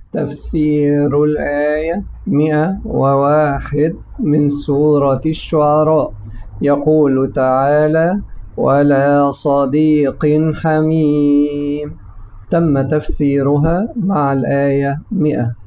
تفسير الآية 101 من سورة الشعراء. يقول تعالى: ولا صديق حميم. تم تفسيرها مع الآية 100.